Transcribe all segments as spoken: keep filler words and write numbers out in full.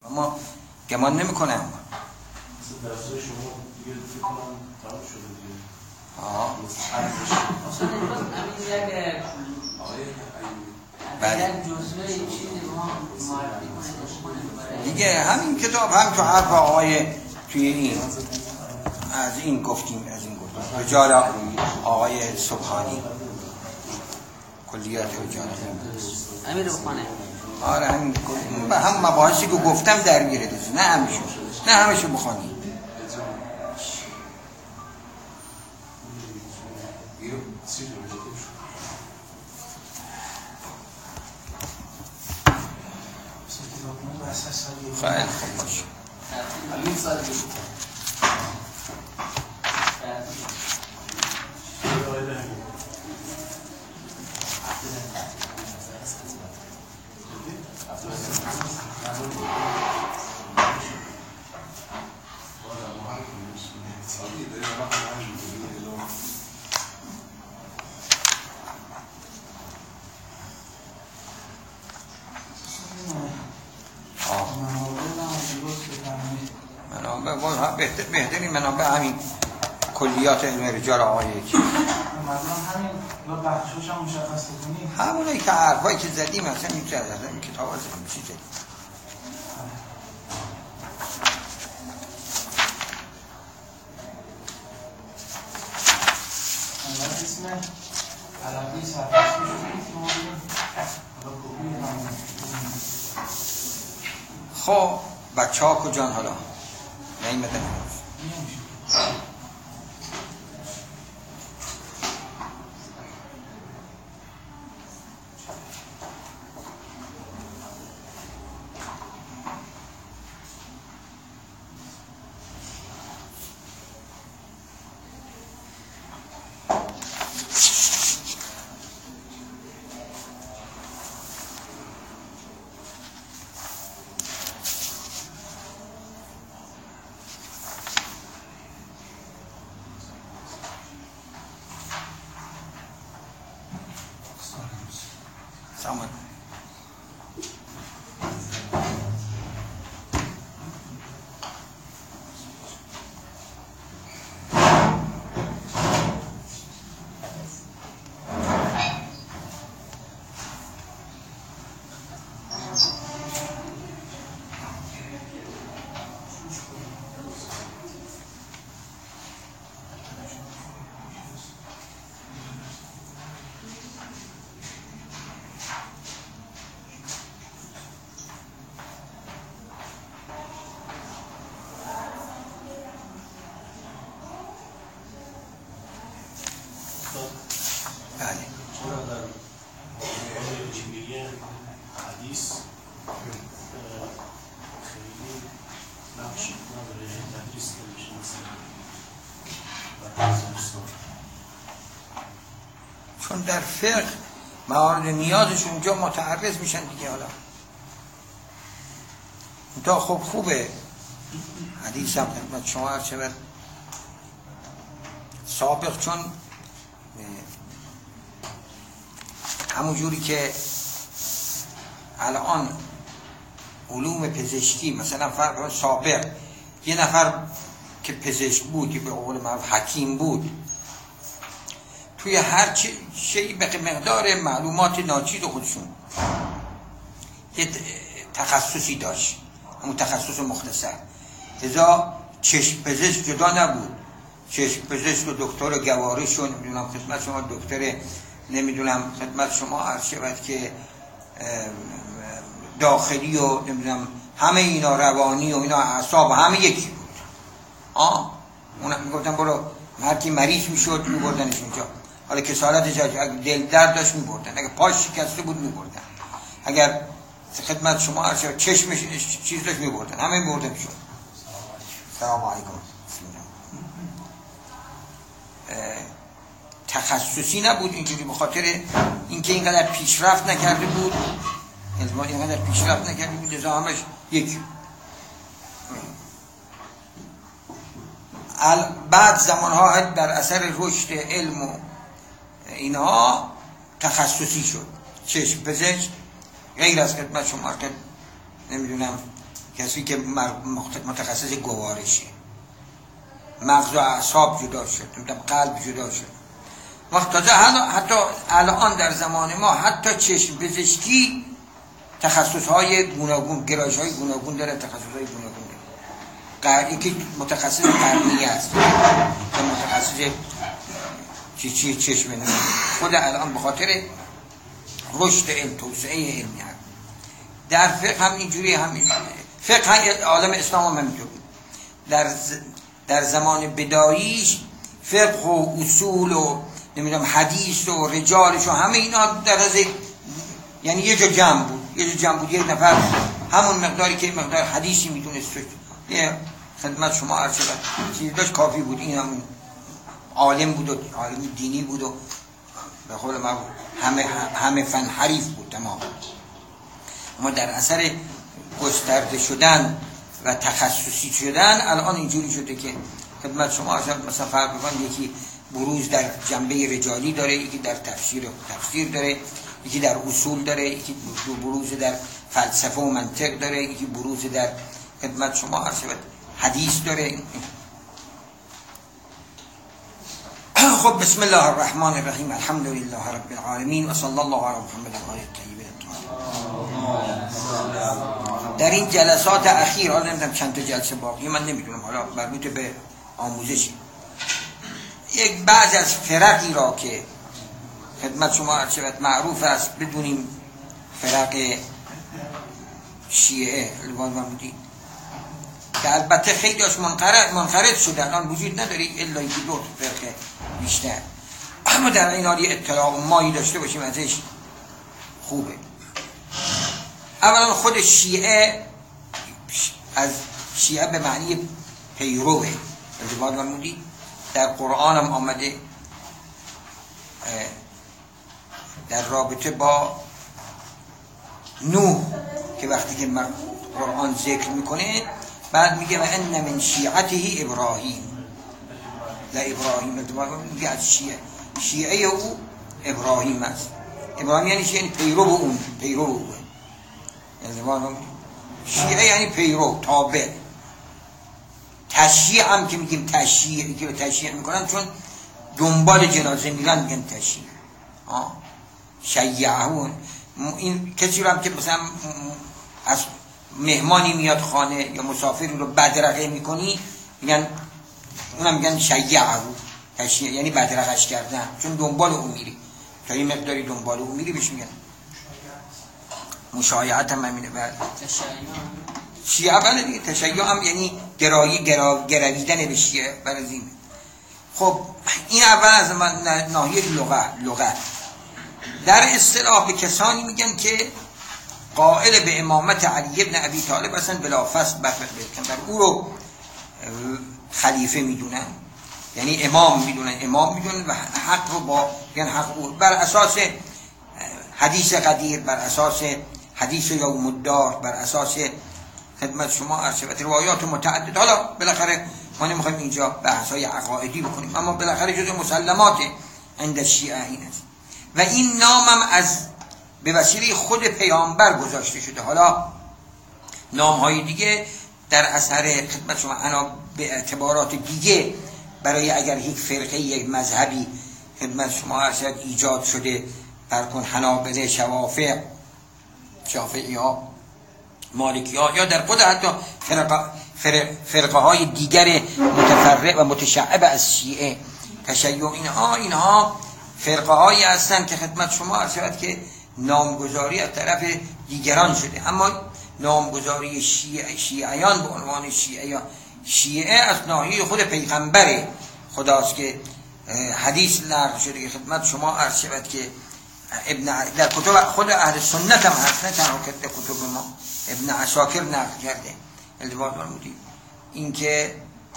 اما گمان نمی کنم درسای شما دیگه فکر کنم تمام شده دیگه. آه اصلا همین یک بله یک جزوه چیزی ما معرفی کنید دیگه همین کتاب هم تو حرف آقای توی این از این گفتیم از این گفتیم رجال آقای سبحانی کلیات رجال امیر بخانه آره همین به هم مباحثی که گفتم در میره نه همیشه نه همیشه بخوانی خیلی خوب باشه بهتر بهتری منابع همین کلیات علم رجال آقای چیز همین یا بخشش هم مشخص کنیم همونایی که حرفایی که زدیم اصلا میشه از این کتاب ها زدیم چی زدیم اسم عربی سرپرستی شدیم خب بچه ها کجان حالا نیمدن سامان بله چرا در جیمیه حدیث خیلی نقشی نداره تدریس نمیشه مثلا چون در فقه موارد نیازش اونجا متعرض میشن دیگه حالا تا خب خوبه حدیث هم خدمت شما هر چه بر سابق چون همون جوری که الان علوم پزشکی مثلا فرق سابق یه نفر که پزشک بود که به قول معروف حکیم بود توی هر شیء به مقدار معلومات ناچیز خودشون یه تخصصی داشت همون تخصص مختصر لذا چشم پزشک جدا نبود چشم پزشک و دکتر گوارش و نمیدونم خدمت شما دکتر نمیدونم خدمت شما عرض شود که داخلی و نمیدونم همه اینا روانی و اینا اعصاب همه یکی بود آه اونم میگفتن برو هر کی مریض میشد میبردنش اونجا حالا کسالت جاج اگه دل درد داشت میبردن اگه پاش شکسته بود میبردن اگر خدمت شما عرض شود چشمش چیز داشت میبردن همه میبردن شد سلام علیکم تخصصی نبود اینجوری به خاطر اینکه اینقدر پیشرفت نکرده بود علم اینقدر پیشرفت نکرده بود لذا همش یک بعد زمانها در اثر رشد علم و اینها تخصصی شد. چشم پزشک غیر از خدمت شما که نمیدونم کسی که متخصص گوارشه، مغز و اعصاب جدا شد، قلب جدا شد. وقت تازه حتی الان در زمان ما حتی چشم پزشکی تخصص‌های گوناگون، گرایش‌های گوناگون داره، تخصص‌های گوناگون داره. یکی متخصص قرنیه است، یا متخصص چی چی چشم نمی‌بینه. خود الان به خاطر رشد علم، توسعه علمی هست. در فقه هم اینجوری، هم فقه عالم اسلام هم همینجور بود. در در زمان بداییش فقه و اصول و نمیدونم حدیث و رجالش و همه اینا در از یعنی یه جا جمع بود، یه جا جمع بود، یک نفر همون مقداری که مقدار حدیثی میتونست یه خدمت شما عرض شد چیزی داشت کافی بود. این همون عالم بود و عالم دینی بود و به قول ما همه همه فن حریف بود تمام. اما در اثر گسترده شدن و تخصصی شدن الان اینجوری شده که خدمت شما مثلا فرق بکن، یکی بروز در جنبه رجالی داره، یکی در تفسیر تفسیر داره، یکی در اصول داره، یکی بروز در فلسفه و منطق داره، یکی بروز در خدمت شما عرض حدیث داره. خب بسم الله الرحمن الرحیم، الحمد لله رب العالمین و صلی الله علی محمد و آله الطیبین الطاهرین. در این جلسات اخیر، حالا نمیدونم چند تا جلسه باقی من نمیدونم، حالا مربوط به آموزشی، یک بعض از فرقی را که خدمت شما عرض شود معروف است بدونیم، فرق شیعه الوان و بودی که البته خیلی هاش منقرض منقرض شده، الان وجود نداری الا یکی دو فرقه بیشتر، اما در این حال اطلاع مایی داشته باشیم ازش خوبه. اولا خود شیعه از شیعه به معنی پیروه، الوان و بودی در قرآن هم آمده در رابطه با نوح که وقتی که قرآن ذکر میکنه بعد میگه و ان من شیعته ابراهیم، لا ابراهیم میگه از شیعه شیعه او ابراهیم است. ابراهیم یعنی چی؟ یعنی پیرو اون، پیرو اون. یعنی شیعه یعنی پیرو، تابع. تشیع هم که میگیم تشیع که تشیع میکنن چون دنبال جنازه میرن میگن تشیع. آه شیعهون. این کسی رو هم که مثلا از مهمانی میاد خانه یا مسافری رو بدرقه میکنی میگن، اونم میگن شیعهو، تشیع یعنی بدرقش کردن، چون دنبال اون میری، تا یه مقداری دنبال اون میری بهش میگن مشایعت هم همینه. بعد شیعه بله دیگه، تشیع هم یعنی گرایی گرا گرویدن به شیعه برازیم. خب این اول از من ناحیه لغت. لغت در اصطلاح به کسانی میگن که قائل به امامت علی ابن ابی طالب هستن بلا فصل بفرق بکن، او رو خلیفه میدونن، یعنی امام میدونن، امام میدونن و حق رو با یعنی حق او بر اساس حدیث قدیر، بر اساس حدیث یوم الدار، بر اساس خدمت شما عرض روایات متعدد. حالا بالاخره ما نمیخوایم اینجا بحث‌های عقائدی بکنیم، اما بالاخره جزء مسلمات عند شیعه این است و این نامم از به وسیله خود پیامبر گذاشته شده. حالا نام‌های دیگه در اثر خدمت شما انا به اعتبارات دیگه برای اگر یک فرقه یک مذهبی خدمت شما عرض ایجاد شده، برکن حنابله، شوافع، شافعی ها، مالکی ها، یا در خود حتی فرقه, فرقه, فرقه های دیگر متفرع و متشعب از شیعه، تشیع، اینها اینها فرقه هایی هستند که خدمت شما عرض شود که نامگذاری از طرف دیگران شده، اما نامگذاری شیعه شیعیان به عنوان شیعه یا شیعه از ناحیه خود پیغمبر خداست که حدیث نقل شده که خدمت شما عرض شود که ابن در کتب خود اهل سنت هم هست، نه تنها در کتب ما، ابن عساکر نقل کرده الواد فرمودید این که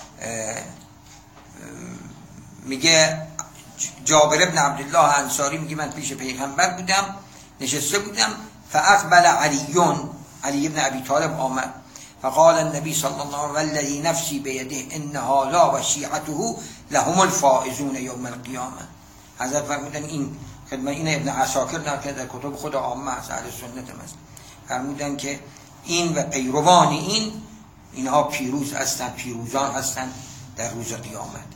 میگه جابر ابن عبدالله انصاری میگه من پیش پیغمبر بودم، نشسته بودم، فاقبل علیون، علی ابن ابی طالب آمد، فقال النبی صلی الله علیه و الذی نفسی بیده انها لا و شیعته لهم الفائزون یوم القیامه. حضرت فرمودن این خدمت این ابن عساکر نقل در کتب خود عامه از اهل سنت هم است، فرمودن که این و پیروان این اینها پیروز هستند، پیروزان هستند در روز قیامت.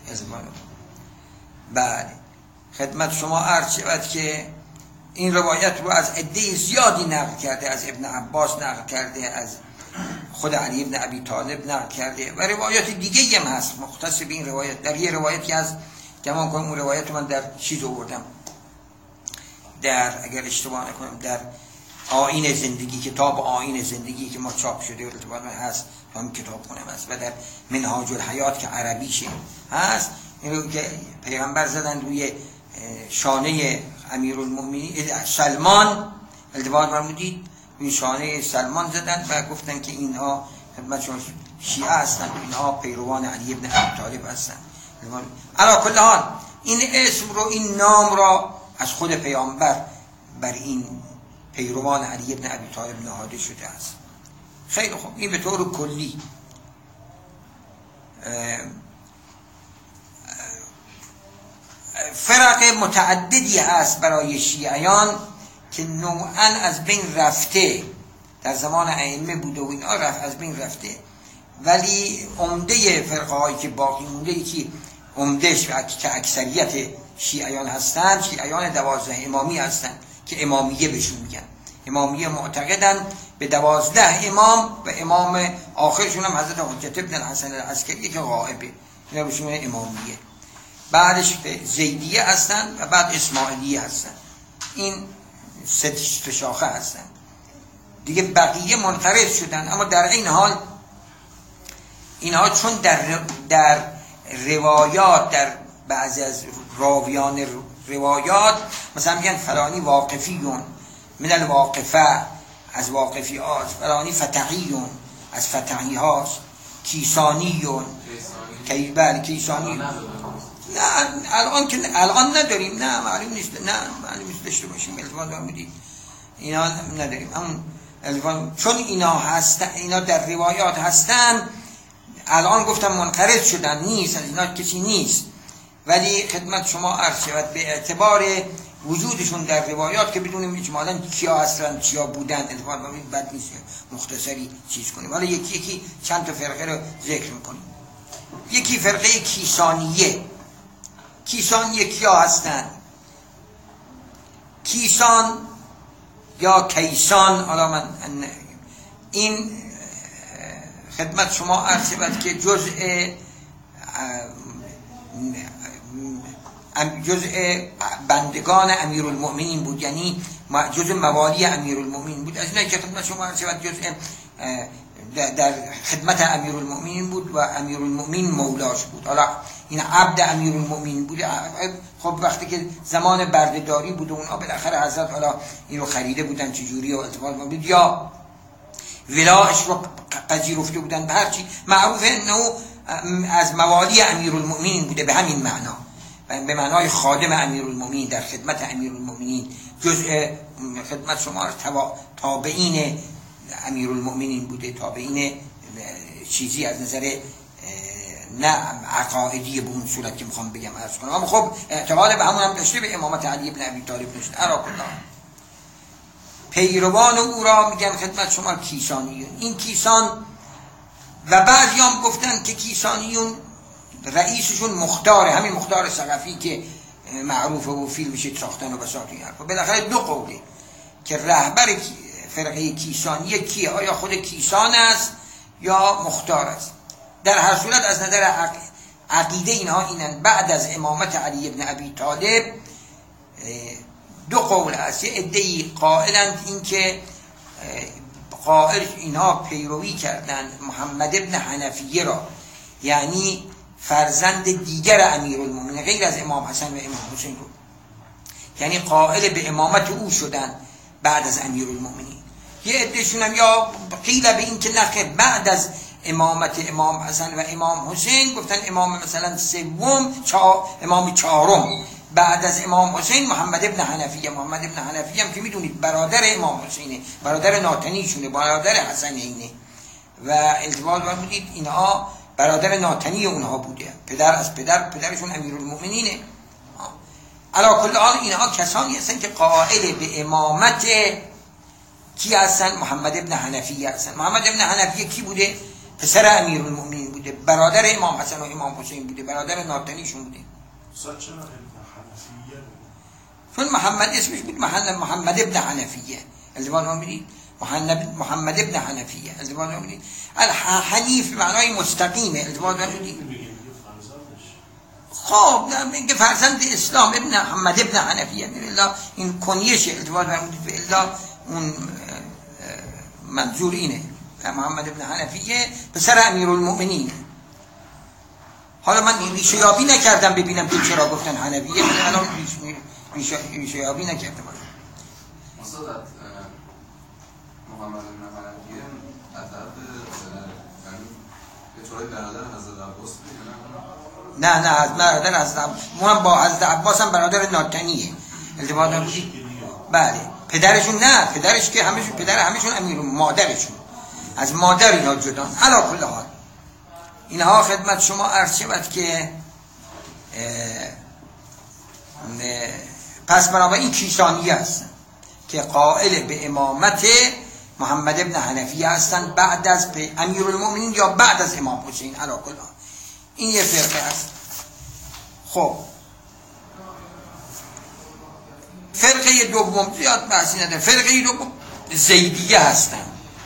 بله خدمت شما عرض شود که این روایت رو از عده زیادی نقل کرده، از ابن عباس نقل کرده، از خود علی ابن ابی طالب نقل کرده و روایات دیگه هم هست مختص به این روایت. در یه روایتی از گمان کنم اون روایت من در چیز آوردم، در اگر اشتباه نکنم در آیین زندگی، کتاب آیین زندگی که ما چاپ شده و ارتباط من هست، همین کتاب خونم هست، و در منهاج الحیات که عربیشه هست. این رو که پیغمبر زدن روی شانه امیرالمومنین سلمان، التفات فرمودید، روی شانه سلمان زدن و گفتن که اینها خدمت شما شیعه هستند و اینها پیروان علی ابن ابی طالب هستند. علی کل حال این اسم رو، این نام را از خود پیامبر بر این پیروان علی ابن ابی طالب نهاده شده است. خیلی خوب، این به طور کلی فرق متعددی هست برای شیعیان که نوعا از بین رفته، در زمان ائمه بوده و اینا رفت از بین رفته، ولی عمده فرقه هایی که باقی مونده که عمدهش که اکثریت شیعیان هستند، شیعیان دوازده امامی هستند که امامیه بهشون میگن. امامیه معتقدن به دوازده امام و امام آخرشون هم حضرت حجت ابن الحسن العسکری که غائبه، اینا بهشون امامیه. بعدش به زیدیه هستن و بعد اسماعیلیه هستن. این سه شاخه هستن دیگه، بقیه منقرض شدن. اما در این حال اینها چون در در روایات، در بعضی از راویان روایات مثلا میگن فلانی واقفیون من الواقفه، از واقفی هاست، فلانی فتحیون از فتحی هاست، کیسانیون کی بله کیسانی نه الان که الان نداریم، نه معلوم نیست، نه معلوم نیست داشته باشیم التفات میدید اینا نداریم. همون التفات چون اینا هستن، اینا در روایات هستن، الان گفتم منقرض شدن، نیست از اینا کسی نیست، ولی خدمت شما عرض شود به اعتبار وجودشون در روایات که بدونیم اجمالاً کیا هستن کیا بودن، التفات میدید بد نیست مختصری چیز کنیم. حالا یکی یکی چند تا فرقه رو ذکر میکنیم. یکی فرقه کیسانیه. کیسانیه کیا هستن؟ کیسان یا کیسان، حالا من این خدمت شما عرض شود که جزء جزء بندگان امیرالمؤمنین بود، یعنی جزء موالی امیرالمؤمنین بود. از اینایی که خدمت شما عرض شود جزء در خدمت امیرالمؤمنین بود و امیرالمؤمنین مولاش بود. حالا این عبد امیرالمؤمنین بود. خب وقتی که زمان بردهداری بود و اونها بالاخره حضرت حالا این رو خریده بودن چجوری و اتفاق بود، یا ولایش رو پذیرفته بودن، به هر چی معروفه انه از موالی امیرالمؤمنین بوده، به همین معنا، به معنای خادم امیرالمؤمنین در خدمت امیرالمؤمنین، جزء خدمت شما تابعین امیرالمؤمنین بوده، تابعین چیزی از نظر نه عقایدی به اون صورت که میخوام بگم عرض کنم، اما خب اعتقاد به همون هم داشته، به امامت علی ابن ابی طالب داشته. اراکلا پیروان او را میگن خدمت شما کیسانیون. این کیسان و بعضی هم گفتن که کیسانیون رئیسشون مختاره، همین مختار ثقفی که معروفه و فیلمش ساختن و بساط این حرفا. بالاخره دو قوله که رهبر فرقه کیسانیه کیه، آیا خود کیسان است یا مختار است. در هر صورت از نظر عقیده اینها اینن بعد از امامت علی ابن ابی طالب دو قول است. یه عده‌ای قائلند این که قائل اینها پیروی کردند محمد ابن حنفیه را، یعنی فرزند دیگر امیرالمومنین غیر از امام حسن و امام حسین رو، یعنی قائل به امامت او شدن بعد از امیرالمومنین. یه عدهشون هم یا قیل به این که نخه بعد از امامت امام حسن و امام حسین گفتن امام مثلا سوم چا امام چهارم بعد از امام حسین محمد ابن حنفیه. محمد ابن حنفیه هم که میدونید برادر امام حسینه، برادر ناتنیشونه، برادر حسن اینه و التباس بودید اینها برادر ناتنی اونها بوده، پدر از پدر، پدرشون امیرالمؤمنینه. علی کل حال اینها کسانی هستن که قائل به امامت کی هستن؟ محمد ابن حنفیه هستن. محمد ابن حنفیه کی بوده؟ پسر امیرالمؤمنین بوده، برادر امام حسن و امام حسین بوده، برادر ناتنیشون بوده. چون محمد اسمش بود محمد محمد ابن حنفیه. الزبان ها میدید محمد محمد ابن حنفیه. الزبان ها میدید الحنیف معنای مستقیمه. الزبان ها میدید خب میگه فرزند اسلام ابن محمد ابن حنفیه. الا این کنیشه. الزبان ها میدید الا اون منظور اینه محمد ابن حنفیه پسر امیرالمؤمنین. حالا من این ریشه یابی نکردم ببینم که چرا گفتن حنفیه، من الان ریشه یابی نکردم. مصدق محمد ابن حنفیه از طرف به طور برادر حضرت عباس بود؟ نه نه از برادر حضرت عباس. من با حضرت عباس هم برادر ناتنیه. التباط نبودی؟ بله. پدرشون نه، پدرش که همشون پدر همشون امیر، مادرشون از مادر اینا جدان. علا کل حال اینها خدمت شما عرض شود که پس بنابراین کیشانی هستن که قائل به امامت محمد ابن حنفیه هستن بعد از امیرالمؤمنین یا بعد از امام حسین. علا کل حال این یه فرقه است. خب فرقه دوم زیاد بحثی نداره. فرقه دوم زیدیه هستن.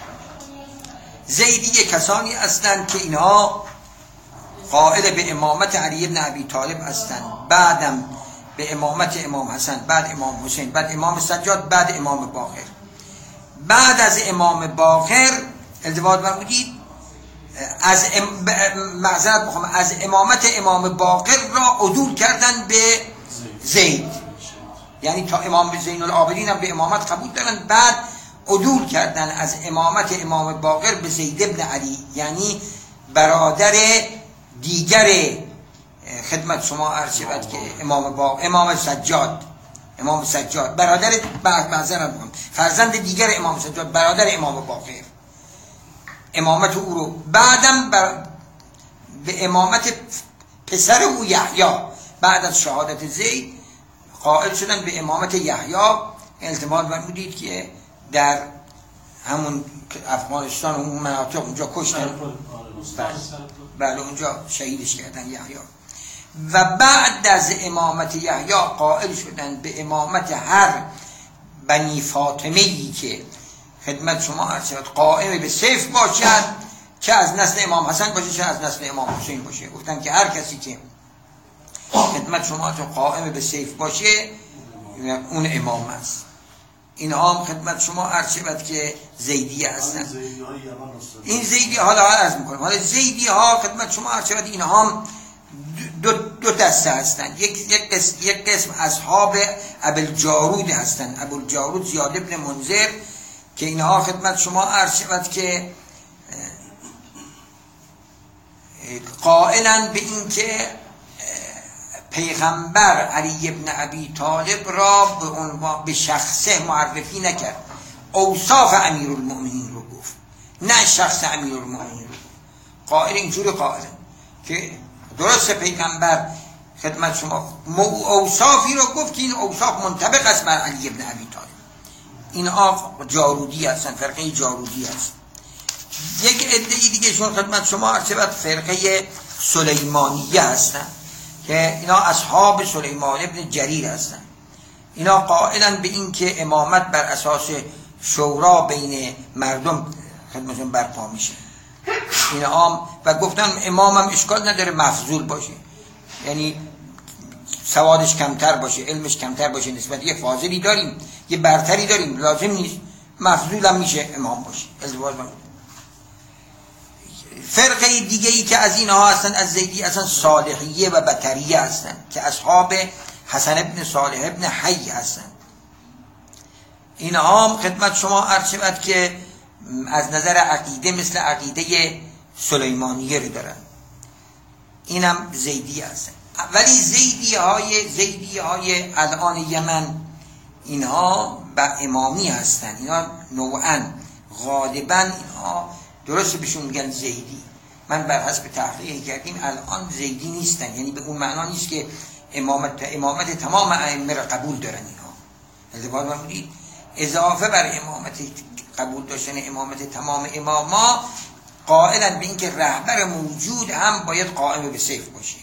زیدیه کسانی هستند که اینها قائل به امامت علی ابن ابی طالب هستند، بعدم به امامت امام حسن، بعد امام حسین، بعد امام سجاد، بعد امام باقر. بعد از امام باقر التفات فرمودید از ام... معذرت بخوام از امامت امام باقر را عدول کردن به زید، یعنی تا امام زین العابدین هم به امامت قبول دارن، بعد عدول کردن از امامت امام باقر به زید ابن علی، یعنی برادر دیگر خدمت شما عرض شود که امام باقر، امام سجاد، امام سجاد برادر معذرت بخوام فرزند دیگر امام سجاد، برادر امام باقر، امامت او رو بعدم بر... به امامت پسر او یحیی بعد از شهادت زید قائل شدن به امامت یحیی. التماس فرمودید که در همون افغانستان و اون مناطق اونجا کشتن، بله اونجا شهیدش کردن یحیی. و بعد از امامت یحیی قائل شدن به امامت هر بنی فاطمه‌ای که خدمت شما عرض شد قائم به سیف باشد، چه از نسل امام حسن باشه چه از نسل امام حسین باشه. گفتن که هر کسی که خدمت شما قائم به سیف باشه اون امام است. این هم خدمت شما عرض شد که زیدی هستن. این زیدی حالا عرض میکنم، حالا زیدی ها خدمت شما عرض شد این هم دو, دو دسته هستن. یک, یک, قسم, یک قسم اصحاب ابوالجارود هستن. ابوالجارود زیاد ابن منذر که اینها خدمت شما عرض شد که قائلن به این که پیغمبر علی ابن ابی طالب را به عنوان به شخصه معرفی نکرد، اوصاف امیرالمؤمنین رو گفت، نه شخص امیرالمؤمنین رو. قائل اینجوری قائلن که درست پیغمبر خدمت شما اوصافی رو گفت که این اوصاف منطبق است بر علی ابن ابی طالب. اینها جارودی هستن، فرقه جارودی هست. یک عده دیگه شون خدمت شما عرض شد فرقه سلیمانیه هستن که اینا اصحاب سلیمان ابن جریر هستن. اینا قائلن به این که امامت بر اساس شورا بین مردم خدمتشون برپا میشه. اینا و گفتن امامم اشکال نداره مفضول باشه، یعنی سوادش کمتر باشه، علمش کمتر باشه، نسبت یه فاضلی داریم یه برتری داریم، لازم نیست مفضول هم میشه امام باشه. ازدواج با فرقه دیگه ای که از اینها هستن از زیدی هستن صالحیه و بطریه هستن که اصحاب حسن ابن صالح ابن حی هستن. اینها هم خدمت شما عرض شد که از نظر عقیده مثل عقیده سلیمانیه رو دارن. اینم زیدی هستن. ولی زیدی های زیدی های الان یمن اینها با امامی هستن. اینا نوعا غالبا اینها درست بهشون میگن زیدی. من بر حسب تحقیق کردیم الان زیدی نیستن، یعنی به اون معنا نیست که امامت امامت تمام ائمه را قبول دارن. اینها التفات فرمودید اضافه بر امامت قبول داشتن امامت تمام اماما قائلا به اینکه رهبر موجود هم باید قائم به سیف باشه.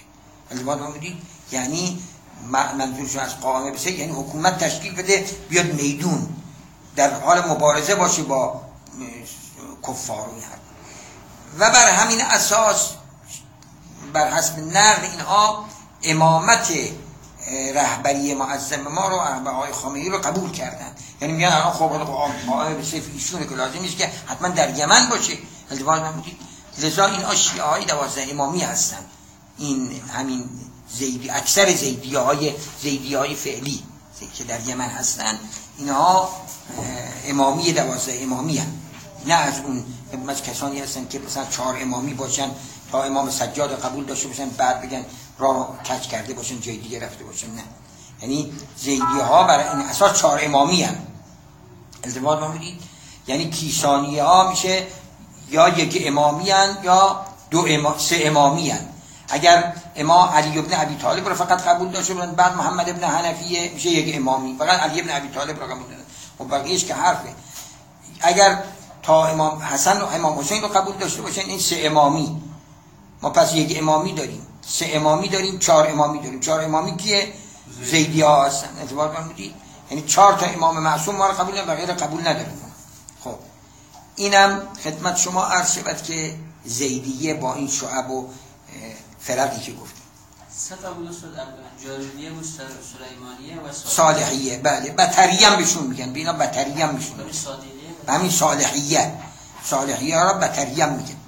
یعنی منظورشون از قائم به سیف یعنی حکومت تشکیل بده بیاد میدون در حال مبارزه باشه با کفار و بر همین اساس بر حسب نقل اینها امامت رهبری معظم ما رو آقای خامنه‌ای رو قبول کردن. یعنی میگن الان خب قائم به سیف ایشونه که لازم نیست که حتما در یمن باشه. التفات نمودید لذا اینها شیعه های دوازده امامی هستن. این همین زیدی اکثر زیدی های زیدی های فعلی که در یمن هستن اینها امامی دوازده امامی هستن. نه از اون از کسانی هستن که مثلا چهار امامی باشن تا امام سجاد قبول داشته باشن بعد بگن راه کج کرده باشن جای دیگه رفته باشن. نه، یعنی زیدی ها برای این اساس چهار امامی هستن. التفات نمودید یعنی کیسانی ها میشه یا یک امامی هستن یا دو اما... سه امامی هستن. اگر امام علی ابن ابی طالب رو فقط قبول داشته باشن بعد محمد ابن حنفیه میشه یک امامی، فقط علی ابن ابی طالب رو قبول داشته و بقیه‌اش که حرفه. اگر تا امام حسن و امام حسین رو قبول داشته باشن این سه امامی. ما پس یک امامی داریم، سه امامی داریم، چهار امامی داریم. چهار امامی کیه؟ زیدی ها هستن. اعتبار فرمودید یعنی چهار تا امام معصوم ما رو قبول نداریم، بقیه رو قبول نداریم. خب اینم خدمت شما عرض شود که زیدیه با این شعب و فرقی که گفتیم. ستا بوده شد جاریدیه بود، سلیمانیه و صالحیه. بله بطریه هم بهشون میگن، بینا بطریه هم بهشون میگن. همین صالحیه صالحیه را بطریه هم میگن.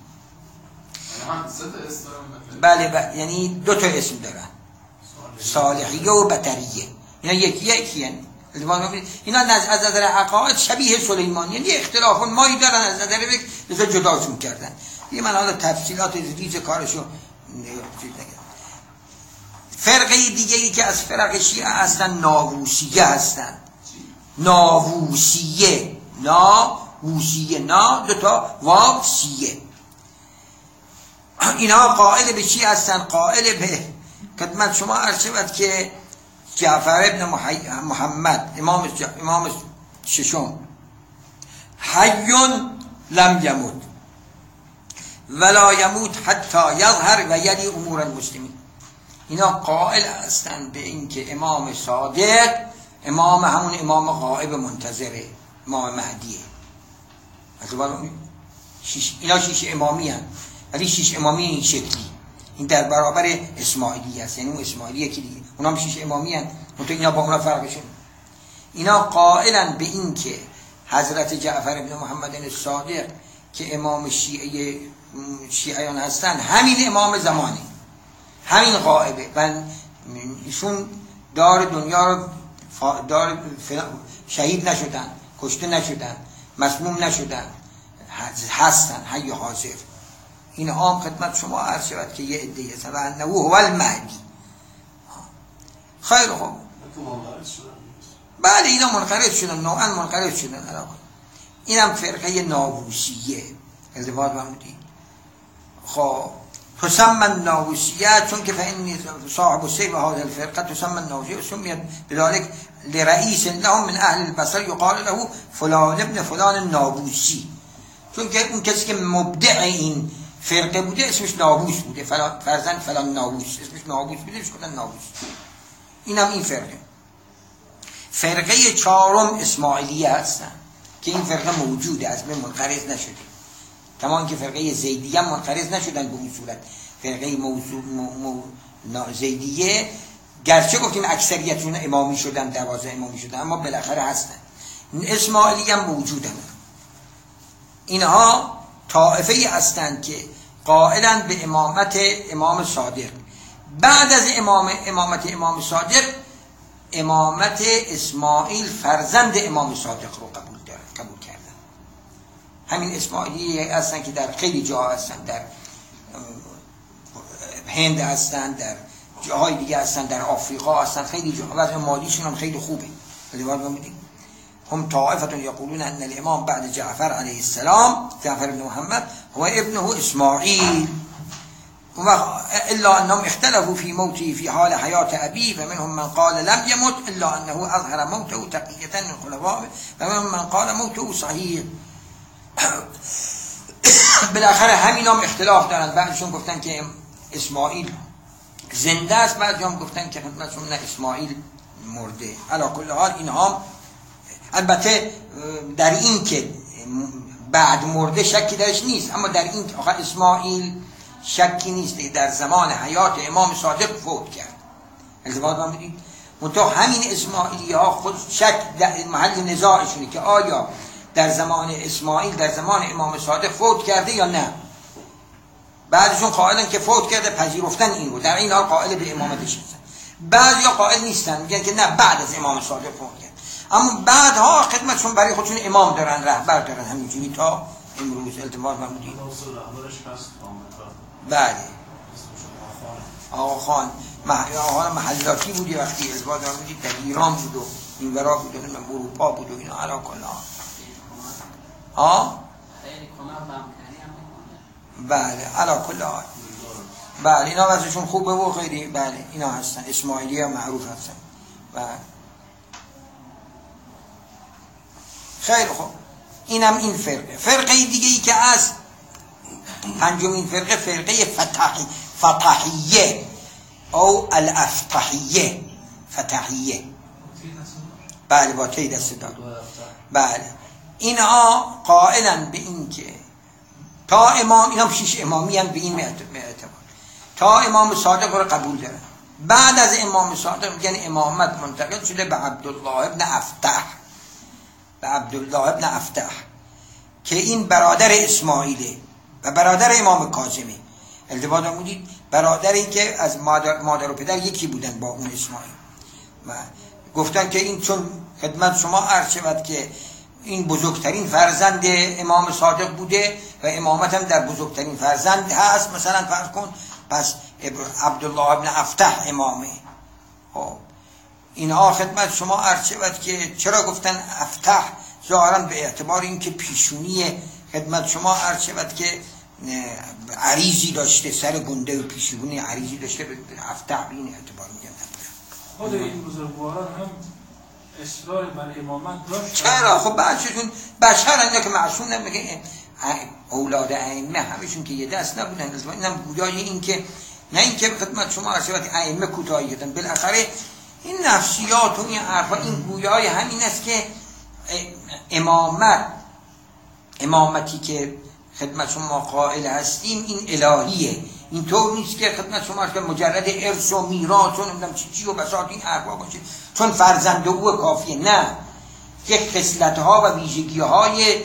بله ب... یعنی دو تا اسم دارن، صالحیه و بطریه. اینا یکی یکی یعنی اینا از نظر عقاید شبیه سلیمانی، یعنی اختلاف مایی دارن از نظر فکر، لذا جداشون کردن. دیگه من حالا تفصیلات ریز کارشو فرقه دیگه ای که از فرق شیعه هستن ناووسیه هستن. ناووسیه ناووسیه نا دوتا واو سیه. اینها قائل به چی هستن؟ قائل به خدمت شما عرض شود که جعفر ابن محمد امام امام ششم حیون لم یموت ولا یموت حتی یظهر و یلی امور المسلمین. اینا قائل هستند به اینکه امام صادق امام همون امام غائب منتظره، امام مهدیه. شیش اینا شیش امامی هستند، ولی شیش امامی این شکلی. این در برابر اسماعیلی است، یعنی اون اسماعیلیه که دیگه اونا هم شیش امامی هستند، منتها اینا با اونا فرقشون. اینا قائلن به این که حضرت جعفر ابن محمد الصادق که امام شیعه شیعیان هستن همین امام زمانه، همین غائبه و ایشون دار دنیا رو دار شهید نشدن، کشته نشدن، مسموم نشدن، هستن حی و حاضر. این عام خدمت شما عرض شود که یه عده‌ای هستن و انه هو المهدی. خیر خوب بله اینا منقرض شدن، نوعا منقرض شدن. اینم فرقه ناووسیه. التفات فرمودید. خب تسمى الناووسیه چون که فإن صاحب السيف هذه الفرقه تسمى الناووسیه سميت بذلك لرئيس لهم من اهل البصره يقال له فلان ابن فلان الناووسی، چون که اون کسی که مبدع این فرقه بوده اسمش ناووس بوده، فرزند فلان ناووس اسمش ناووس بوده، اسمش کردن ناووس. اینم این فرقه. فرقه چهارم اسماعیلیه هستن که این فرقه موجوده، از بین منقرض نشده. تمام که فرقه زیدیه هم منقرض نشدن به اون صورت. فرقه موضوع مو... مو... زیدیه گرچه گفتیم اکثریتشون امامی شدن، دوازده امامی شدن، اما بالاخره هستن. اسماعیلیه هم موجودن. اینها طائفه هستند که قائلن به امامت امام صادق. بعد از امام امامت امام صادق امامت اسماعیل فرزند امام صادق رو قبول دارن، قبول کردن. همین اسماعیلی هستن که در خیلی جا هستن، در هند هستن، در جاهای دیگه هستن، در آفریقا هستن، خیلی جا. وضع مالیشون هم خیلی خوبه. هم طائفة يقولون ان الامام بعد جعفر عليه السلام جعفر بن محمد هو ابنه اسماعيل، الا انهم اختلفوا في موته في حال حياة ابيه، فمنهم من قال لم يمت الا انه اظهر موته تقية للخلفاء، ومنهم من قال موته صحيح. بالاخره همین هم اختلاف دارن. بعضیشون گفتن که اسماعیل زنده است، بعضی هم گفتن که خدمتشون نه اسماعیل مرده. علی کل حال اینها البته در این که بعد مرده شکی درش نیست، اما در این که آخه اسماعیل شکی نیست در زمان حیات امام صادق فوت کرد. التفات ما میدید منطقه همین اسماعیلی ها خود شک در محل نزاعشونه که آیا در زمان اسماعیل در زمان امام صادق فوت کرده یا نه. بعضیشون قائلن که فوت کرده، پذیرفتن این رو، در این حال قائل به امامتش هستن. بعضیا قائل نیستن، میگن که نه بعد از امام صادق فوت کرد. اما بعدها خدمتشون برای خودشون امام دارن، رهبر دارن، همینجوری تا امروز. التفات فرمودید. بله. آقا خان آقا محلاتی بودی وقتی التفات فرمودید، در ایران بود و این ورا بود و من اروپا بود و اینا. علا کلا ها بله علا کل حال بله اینا وضعشون خوبه و خیلی بله اینا هستن، اسماعیلی ها معروف هستن. بله خیلی خوب. اینم این فرقه. فرقه دیگه ای که از پنجمین فرقه فرقه فتحی فتحیه او الافتحیه. فتحیه بله با تی دست دار. بله اینها قائلن به این که تا امام، اینا هم شیش امامی هم به این اعتبار تا امام صادق رو قبول دارن. بعد از امام صادق میگن امامت منتقل شده به عبدالله ابن افتح، به عبدالله ابن افتح که این برادر اسماعیله و برادر امام کاظمه. التفات فرمودید برادری که از مادر, مادر و پدر یکی بودن با اون اسماعیل. و گفتن که این چون خدمت شما عرض شود که این بزرگترین فرزند امام صادق بوده و امامت هم در بزرگترین فرزند هست، مثلا فرض کن پس عبدالله ابن افتح امامه. خب اینها خدمت شما عرض شود که چرا گفتن افتح؟ ظاهرا به اعتبار این که پیشونی خدمت شما عرض شود که عریضی داشته، سر گنده و پیشونی عریضی داشته، به افتح به این اعتبار میگن. خود این بزرگواران هم اصرار بر امامت داشت. چرا؟ خب بعضیشون بشر اینا که معصوم نمیگه اولاد ائمه همشون که یه دست نبودن. اینم گویای این که نه این که خدمت شما عرض شود ائمه کوتاهی کردن، بالاخره این نفسیات و این حرفا این گویای همین است که امامت امامتی که خدمت شما قائل هستیم این الهیه. این طور نیست که خدمت شما که مجرد ارث و میراث و نمیدونم چی چی و بساط این حرفا باشه چون فرزند او کافیه. نه، یک خصلت‌ها و ویژگی‌های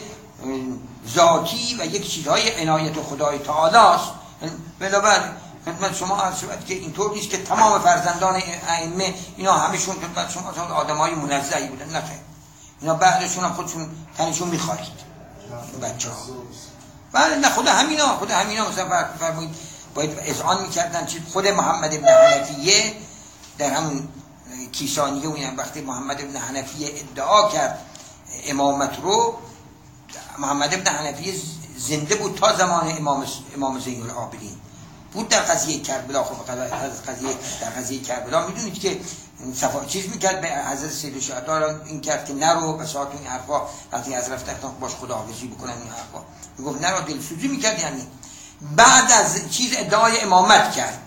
ذاتی و یک چیزهای عنایت خدای تعالی است. بنابراین خدمت شما عرض شود که اینطور نیست که تمام فرزندان ائمه اینا همشون خدمت شما آدمای منزهی بودن. نه خیر، اینا بعدشون هم خودشون تنشون می‌خواهید بچه‌ها. بله نه خود همینا خود همینا مثلا فرمایید باید اذعان می‌کردن چی خود محمد ابن حنفیه در همون کیسانیه و این وقتی محمد ابن حنفیه ادعا کرد امامت رو، محمد ابن حنفیه زنده بود تا زمان امام امام زین العابدین بود در قضیه کربلا. خب قضیه در قضیه کربلا میدونید که صفا چیز میکرد به حضرت سید الشهدا این کرد که نرو بساط این حرفا وقتی از رفتن باش خداحافظی بکنن این حرفا میگفت نرو، دلسوزی میکرد. یعنی بعد از چیز ادعای امامت کرد،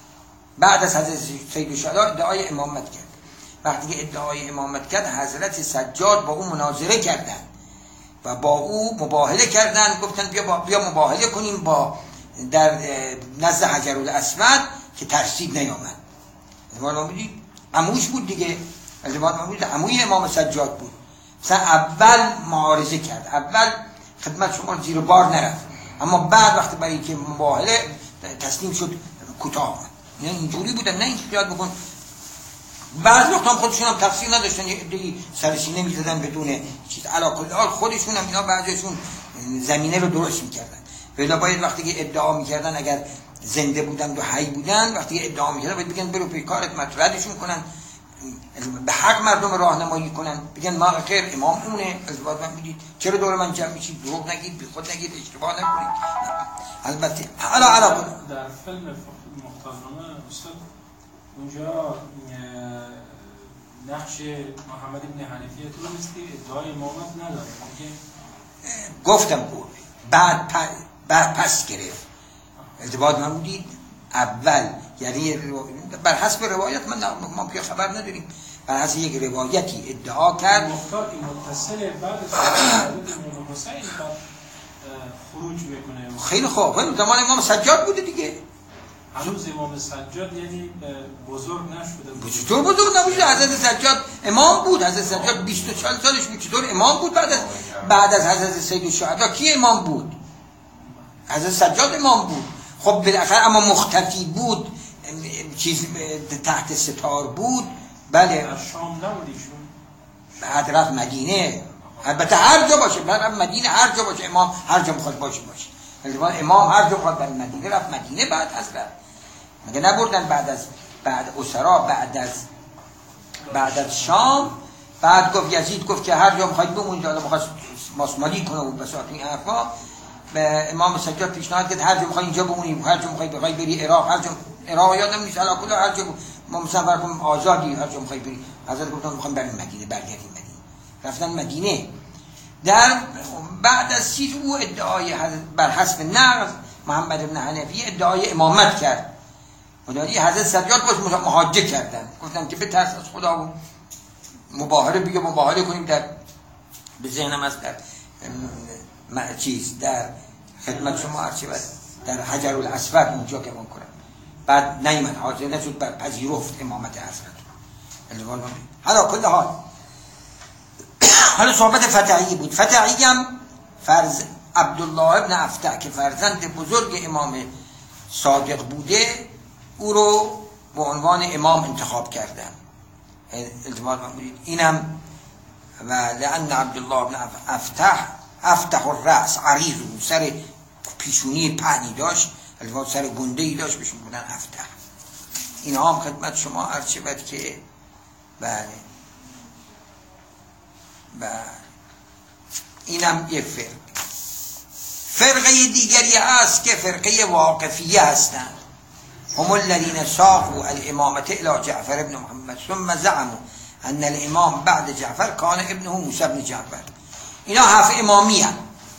بعد از حضرت سید الشهدا ادعای امامت کرد. وقتی که ادعای امامت کرد حضرت سجاد با او مناظره کردن و با او مباهله کردن، گفتن بیا با بیا مباهله کنیم با در نزد حجرالاسود که ترسید نیامد. ما می‌دونید عموش بود دیگه، از ما می‌دونید عموی امام سجاد بود. مثلا اول معارضه کرد، اول خدمت شما زیر بار نرفت، اما بعد وقتی برای که مباهله تسلیم شد کوتاه آمد. یعنی اینجوری بودن، نه اینکه یاد بکن بعض وقت هم خودشون هم تفسیر نداشتن، یه عده‌ای سرسینه می‌زدن بدون چیز. علاوه بر خودشون هم اینا بعضیشون زمینه رو درست می‌کردن. ولی باید وقتی که ادعا می‌کردن اگر زنده بودن و حی بودن، وقتی که ادعا می‌کردن باید بگن برو پی کارت، مطردشون کنن، به حق مردم راهنمایی کنن، بگن ما خیر امام اونه، از بعد من میدید چرا دور من جمع میشید، دروغ نگید، بی خود نگید، اشتباه نکنید. البته حالا حالا در فیلم مختارنامه استاد اونجا نقش محمد ابن حنفیه تو نیست که ادعای امامت نداره، که گفتم بود بعد پ... بعد پس گرفت ارتباط من بودید اول، یعنی بر حسب روایت من ما که خبر نداریم، بر حسب یک روایتی ادعا کرد مختار این متصل بعد از امام حسین خروج میکنه. خیلی خوب، خیلی زمان امام سجاد بوده دیگه. هنوز امام سجاد یعنی بزرگ نشده. چطور بزرگ نبوده؟ حضرت سجاد امام بود. حضرت سجاد بیست و چهار سالش بود. چطور امام بود بعد از بعد از حضرت سید الشهدا کی امام بود؟ حضرت سجاد امام بود. خب بالاخره اما مختفی بود، چیز تحت ستار بود. بله. در شام نبودیشون. بعد رفت مدینه. البته هر جا باشه، بعد رفت مدینه، هر جا باشه امام، هر جا میخواد باشه باشه. امام هر جا میخواد در مدینه رفت مدینه. بعد از رفت مگه نبردن بعد از بعد اسرا بعد از بعد از شام. بعد گفت یزید گفت که هر جا میخواید بمونید، حالا میخواست ماسمالی کنه و بساط این حرفا. به امام سجاد پیشنهاد کرد هر جا میخوای اینجا بمونیم، هر جا میخوای بخوای بری عراق، هر جا عراق یادم نیست علاوه کلا هر جا ما مسافر کنیم آزادی، هر جا میخوای بری. حضرت گفتن میخوام بریم مدینه، برگردیم مدینه. رفتن مدینه. در بعد از چیز او ادعای بر حسب نقل محمد بن حنفی ادعای امامت کرد. مداری حضرت سجاد باش محاجه کردن، گفتن که بترس از خدا و مباهره بیا مباهره کنیم. در به ذهنم از در چیز در خدمت شما هرچی بد در حجر الاسود اونجا که من کنم. بعد نیمد حاضر نشد، بر پذیرفت امامت حضرت. حالا کل حال حالا صحبت فتحی بود. فتحی هم فرز عبدالله ابن افتح که فرزند بزرگ امام صادق بوده، او رو به عنوان امام انتخاب کردن. التماس من بودید اینم. و لأن عبدالله ابن افتح افتح الرأس عریض، سر پیشونی پهنی داشت، البته سر گنده‌ای داشت، بهش میگن افتح. اینا هم خدمت شما عرض شود که بله بله اینم یه فرق. فرقه دیگری هست که فرقه واقفیه هستند. هم الذين ساقوا الامامه الى جعفر ابن محمد ثم زعموا ان الامام بعد جعفر كان ابنه موسی بن جعفر. اینا هفت امامی هم.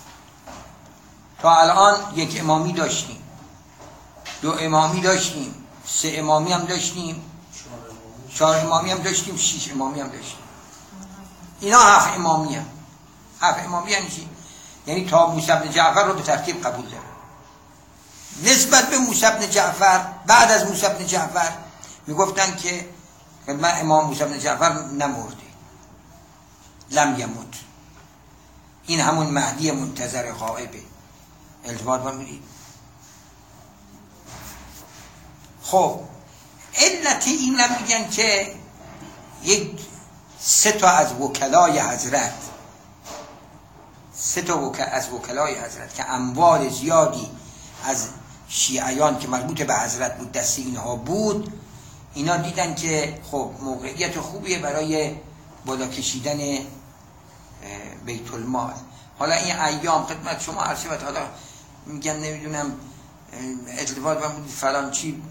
تا الان یک امامی داشتیم، دو امامی داشتیم، سه امامی هم داشتیم، چهار امامی هم داشتیم، شش امامی هم داشتیم. اینا هفت امامی هم. هفت امامی یعنی چی؟ یعنی تا موسی بن جعفر رو به ترتیب قبول داره. نسبت به موسی بن جعفر، بعد از موسی بن جعفر میگفتن که من امام موسی بن جعفر نمرده، لم یموت، این همون مهدی منتظر غائبه. التفات من میدید. خب علت این هم میگن که یک سه تا از وکلای حضرت سه تا وکل از وکلای حضرت که اموال زیادی از شیعیان که مربوط به حضرت بود دست اینها بود، اینا دیدن که خب موقعیت خوبیه برای بالا کشیدن بیت المال. حالا این ایام خدمت شما عرض شود، حالا میگن نمیدونم اتفاق بود فلان چی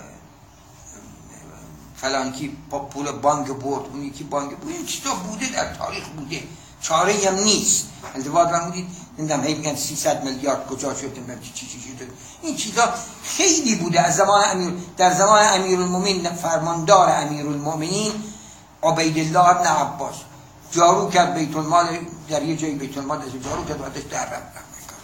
فلان کی پول بانک برد، اون یکی بانک بود، این چیزا بوده در تاریخ بوده، چاره هم نیست. اتفاق بودید نمیدونم هی میگن سیصد میلیارد کجا شد، نمیدونم چی چی چی شد. این چیزا خیلی بوده از زمان امیر، در زمان امیرالمومنین فرماندار امیرالمومنین عبیدالله ابن عباس جارو کرد بیت المال، در یه جایی بیت المال جارو کرد بعدش در رفت.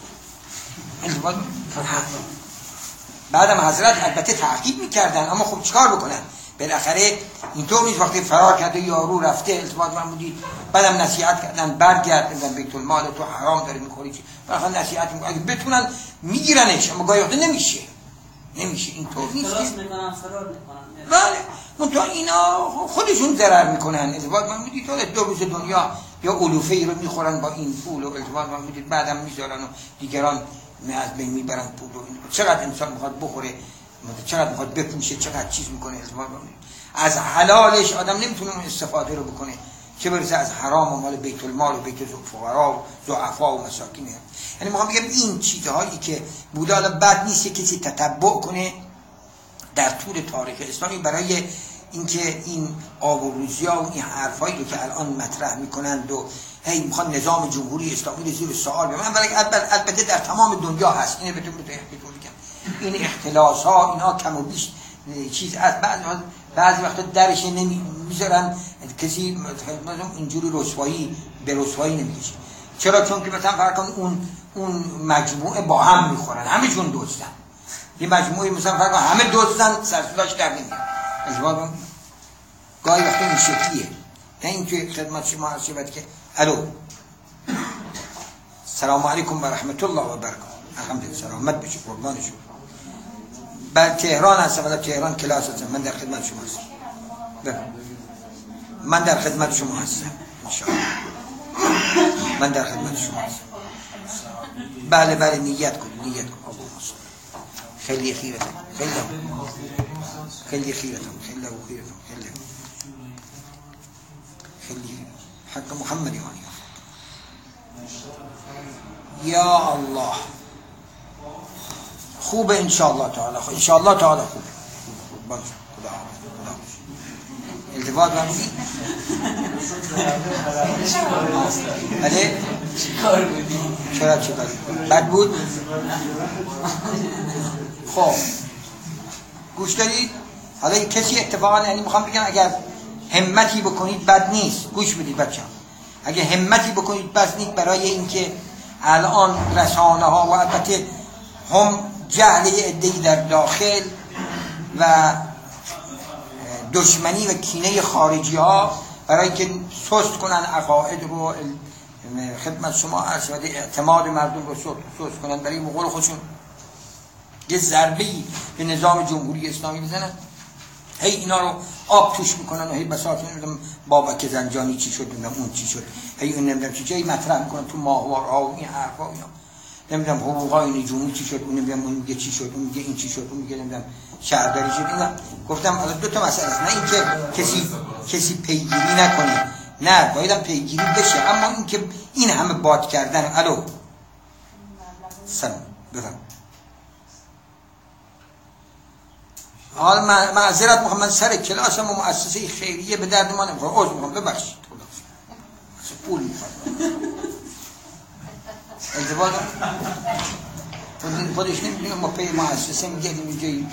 بعدم حضرت البته تعقیب میکردن، اما خب چیکار بکنن بالاخره اینطور نیست وقتی فرار کرده یارو رفته التماس من بودید، بعدم نصیحت کردن برگرد بزن بیت المال تو حرام داری میخوری چی، بالاخره نصیحت میکنن اگه بتونن میگیرنش، اما گاهی وقتا نمیشه نمیشه اینطور نیست که میکنن فرار میکنن. بله منتها اینا خودشون ضرر میکنن. التماس من بودید تو دو روز دنیا یا علوفه ای رو میخورن با این پول و التماس من بودید بعدم میذارن و دیگران از بین میبرن پول و چقدر انسان میخواد بخوره، چقدر میخواد بپوشه، چقدر چیز میکنه. از حلالش آدم نمیتونه اون استفاده رو بکنه، چه برسه از حرام و مال بیت المال و بیت فقرا و ضعفا و مساکین. یعنی ما میگم این چیزهایی که بوده حالا بد نیست کسی تتبع کنه در طول تاریخ اسلامی برای اینکه این آب و روزیا و این حرفایی رو که الان مطرح میکنند و هی میخوان نظام جمهوری اسلامی رو زیر سوال ببرن، ولی البته در تمام دنیا هست. اینو بهتون بگم این اختلاس ها اینا کم و بیش چیز از بعضی بعضی وقتا درش نمیذارن کسی اینجوری رسوایی به رسوایی نمیکشه. چرا؟ چون که مثلا فرض کن اون اون مجموعه با هم میخورن، همه‌شون دزدن. یه مجموعه مثلا فرض کن همه دزدن، سرسولاش در نمیاد. ازواج گاهی وقتا این شکلیه. نه اینکه خدمت شما عرض شود که الو سلام علیکم و رحمت الله و برکاته، الحمدلله سلامت بشه قربان شما. بعد تهران هستم، ولی تهران کلاس هستم، من در خدمت شما هستم. من در خدمت شما هستم ان شاء الله. من در خدمت شما هستم. بله بله نیت کن نیت کن. خیلی خیرتم خیلی خیلی خیرتم خیلی خیرتم خیلی خیلی حق محمد یعنی یا الله خوبه ان شاء الله تعالی، ان شاء الله تعالی خوبه. باشه خدا خدا التفات بگید. بله چیکار بودی؟ چرا چیکار بد بود؟ خب گوش دارید؟ حالا کسی اتفاقا یعنی میخوام بگم اگر همتی بکنید بد نیست. گوش بدید بچه‌ها، اگه همتی بکنید بد نیست برای اینکه الان رسانه ها و البته هم جهل عده‌ای در داخل و دشمنی و کینه خارجی ها برای که سست کنن عقاید رو، خدمت شما عرض شده اعتماد مردم رو سست کنن، برای مقول خودشون یه ضربه‌ای به نظام جمهوری اسلامی بزنن، هی اینا رو آب توش میکنن و هی بساط نمیدونم بابک زنجانی چی شد، نمیدونم اون چی شد، هی اون نمیدونم چی جایی مطرح میکنن تو ماهوارها و این حرفا اینا، نمیدونم حقوقای نجومی چی شد، اون نمیدونم اون میگه چی شد، اون میگه این چی شد، اون میگه نمیدونم شهرداری شد. اینا گفتم حالا دو تا مسئله است، نه اینکه کسی کسی پیگیری نکنه، نه باید هم پیگیری بشه، اما اینکه این همه باد کردن. الو سلام بفهم. حالا معذرت میخوام، من سر کلاسم و مؤسسه خیریه به درد ما نمیخوره، عذر میخوام ببخشید، پول میخواد التفات خودش نمیدونیم ما پی مؤسسه میگردیم اینجایی.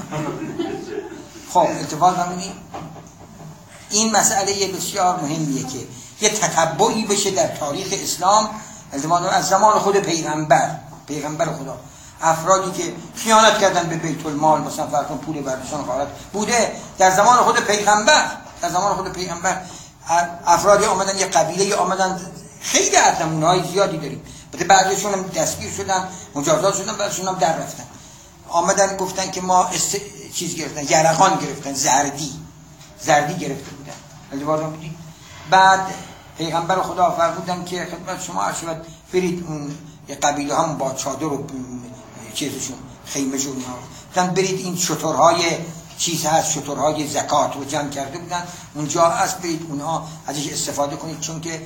خب التفات همینی این مسئله بسیار مهمیه که یه تتبعی بشه در تاریخ اسلام از زمان خود پیغمبر پیغمبر خدا، افرادی که خیانت کردن به بیت المال، مثلا فرضاً پول برداشتن خارج بوده در زمان خود پیغمبر. در زمان خود پیغمبر افرادی آمدن، یه قبیله آمدن، خیلی نمونه‌های زیادی داریم، البته بعضیشون هم دستگیر شدن، مجازات شدن، بعضیشون هم در رفتن. آمدن گفتن که ما است... چیز گرفتن، یرقان گرفتن، زردی زردی گرفته بودن. البته بودید بعد پیغمبر خدا فرمودن که خدمت شما عرض شود برید اون یه قبیله هم با چادر و چیزشون خیمه جون ها گفتن برید این شترهای چیز هست، شترهای زکات رو جمع کرده بودن اونجا هست، برید اونها ازش استفاده کنید، چون که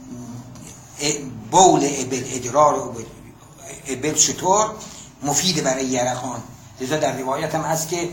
بول ابل، ادرار ابل شتر مفیده برای یرقان. لذا در روایت هم هست که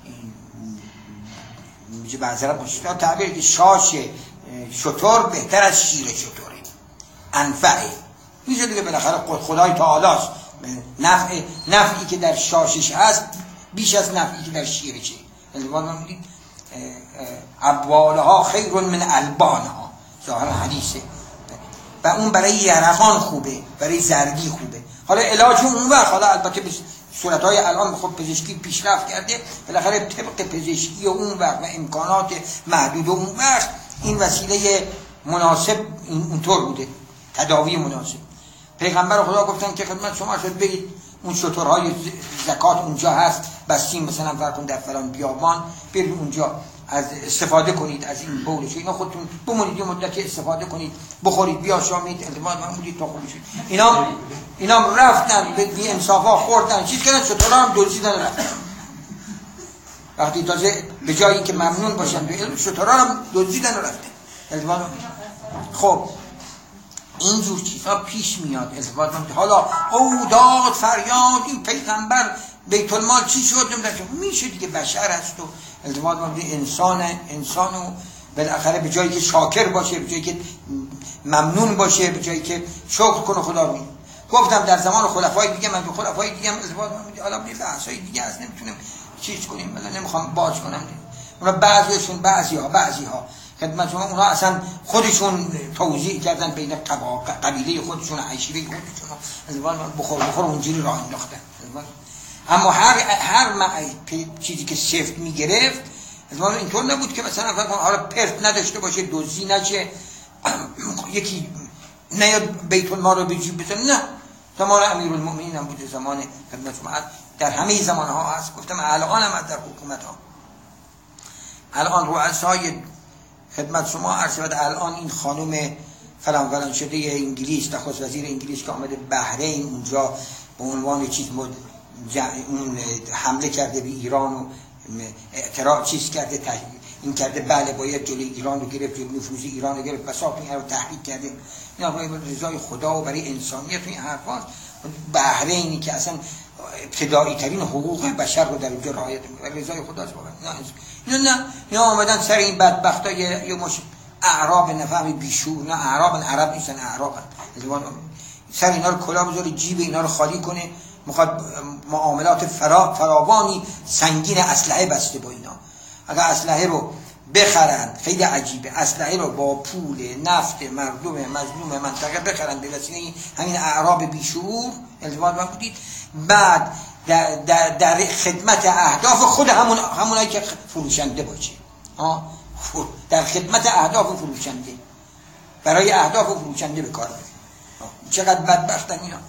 میگه بعضی‌ها مشتاق تعبیر که شاش شتر بهتر از شیر شتره، انفعه. میشه دیگه بالاخره خدای تعالی است، نفع نفعی که در شاشش هست بیش از نفعی که در شیرشه. الوان میگید ابوالها خیر من البانها، ظاهر حدیثه. و اون برای یرقان خوبه، برای زردی خوبه. حالا علاج اون وقت، حالا البته به صورت‌های الان خب پزشکی پیشرفت کرده، بالاخره طبق پزشکی اون وقت و امکانات محدود اون وقت این وسیله مناسب اونطور بوده، تداوی مناسب. پیغمبر خدا گفتن که خدمت شما شد برید اون شترهای زکات اونجا هست، بستیم مثلا فرض در فلان بیابان، برید اونجا از استفاده کنید از این بولش، اینا خودتون بمونید یه مدتی استفاده کنید، بخورید، بیاشامید، التماس بمونید تا خوب بشید. اینا اینا رفتن به بی انصافا خوردن، چیز کردن، شترها هم دزدیدن رفتن. وقتی تازه به جای اینکه ممنون باشن به علم، شترها هم دزدیدن رفتن. التماس خب اینجور چیزها پیش میاد. التفات میکنه حالا او داد فریاد این پیغمبر بیت المال چی شد نمیدونم میشه دیگه، بشر هست و التفات میکنه انسان انسان و بالاخره به جایی که شاکر باشه، به جایی که ممنون باشه، به جایی که شکر کنه خدا رو. گفتم در زمان خلفای دیگه من تو خلفای دیگه هم التفات میکنه حالا به بحثای دیگه هست نمیتونیم چیز کنیم، مثلا نمیخوام باز کنم. اونا بعضیشون بعضیها بعضیها خدمتشون اونا اصلا خودشون توضیح کردن بین قبیله خودشون عشیره خودشون الان بخور بخور اونجوری راه انداختن. اما هر هر چیزی که سفت میگرفت الان اینطور نبود که مثلا حالا پرت نداشته باشه، دزدی نشه، یکی نیاد بیت المال رو به جیب بزنه. نه، زمان امیرالمومنین هم بوده، زمان خدمتشون در همه زمان ها هست. گفتم الان هم در حکومت ها الان رؤسای خدمت شما عرض شود الان این خانم فلان فلان شده انگلیس، نخست وزیر انگلیس که آمده بحرین اونجا به عنوان چیز مد اون حمله کرده به ایران و اعتراض چیز کرده، این کرده بله باید جلوی ایران رو گرفت، جلوی نفوذ ایران رو گرفت، بساط این رو تحریک کرده. اینا برای رضای خدا و برای انسانیت این حرفاست. بحرینی که اصلا ابتدایی ترین حقوق بشر رو در اونجا رعایت میکنه، رضای خداست واقعا. نه نه نه آمدن سر این بدبختا یه مش اعراب نفهمی بیشور، نه اعراب عرب نیستن، اعراب سر اینا رو کلا بذاره جیب اینا رو خالی کنه، میخواد معاملات فرا فراوانی سنگین اسلحه بسته با اینا. اگر اسلحه رو بخرن خیلی عجیبه، اسلحه رو با پول نفت مردم مظلوم منطقه بخرن به وسیله همین اعراب بیشعور التفات بودید، بعد در, در, در خدمت اهداف خود همون همونایی که فروشنده باشه، آه در خدمت اهداف فروشنده، برای اهداف فروشنده به کار بره. چقدر بدبختن اینا.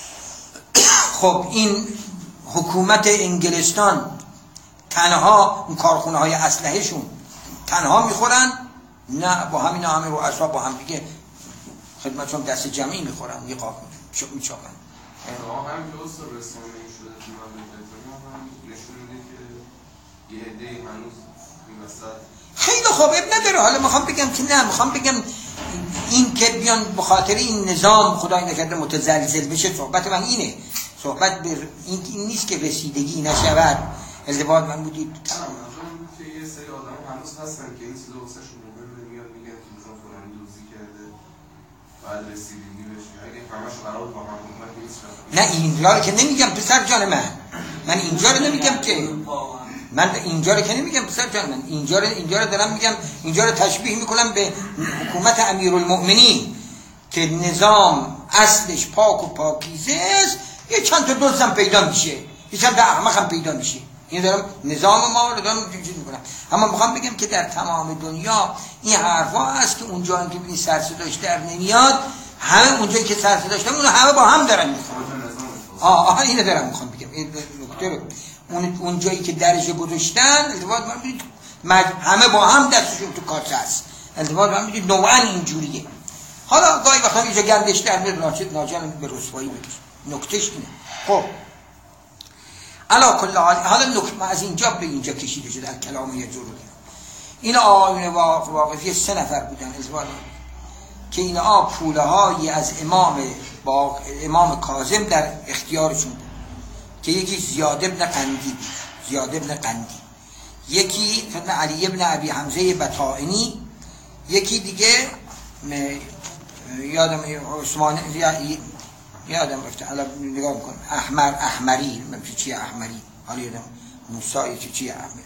خب این حکومت انگلستان تنها اون کارخونه های اسلحه شون تنها میخورن؟ نه، با همین همه رؤسا با هم دیگه خدمتشون دست جمعی میخورن، یه قاپ میچاپن. اتفاقا هم که اصلا رسانه‌ای شده تو مملکت‌ها هم نشون میده که یه عده‌ای هنوز این وسط خیلی خوب اب نداره. حالا میخوام بگم که نه، میخوام بگم این که بیان به خاطر این نظام خدای نکرده متزلزل بشه، صحبت من اینه، صحبت به این, این نیست که رسیدگی نشود. ازدواج من بودید تمام که یه سری آدم هنوز هستن که این چیزا واسهشون مهمه، میاد میگن که مثلا فلانی دوزی کرده بعد رسیدگی بشه، اگه همش قرار با هم حکومت نیست. نه اینجا که نمیگم پسر جان من، من اینجا رو نمیگم که من اینجا رو که نمیگم پسر جان من، اینجا رو اینجا رو دارم میگم، اینجا رو تشبیه میکنم به حکومت امیرالمؤمنین که نظام اصلش پاک و پاکیزه است، یه چند تا دزدم پیدا میشه، یه چند تا احمق هم پیدا میشه. این دارم نظام ما رو دارم چیز میکنم. اما میخوام بگم که در تمام دنیا این حرفا هست که اونجا که ببینید سر صداش در نمیاد، همه اونجایی که سر صداش نمیاد همه با هم دارن میخوان. آه آه اینو دارم میخوام بگم، این نکته رو اون اون جایی که درجه گذاشتن التفات من ببینید همه با هم دستشون تو کاسه است. التفات من ببینید نوعا اینجوریه. حالا گاهی وقتا اینجا گندش در میاد ناچار ناجان به رسوایی بکشه. نکتهش اینه. خب علا کل حال، حالا نکته از اینجا به اینجا کشیده شده در کلام یه جور این آیون واقفی سه نفر بودن ازوال که این آ پوله هایی از امام با امام کاظم در اختیارشون بود که یکی زیاد ابن قندی زیاد ابن قندی، یکی فتن علی ابن ابی حمزه بطائنی، یکی دیگه یادم عثمان یادم رفته، حالا نگاه میکنم احمر احمری نمیشه چیه احمری، حالا یادم موسایی چی چیه احمری.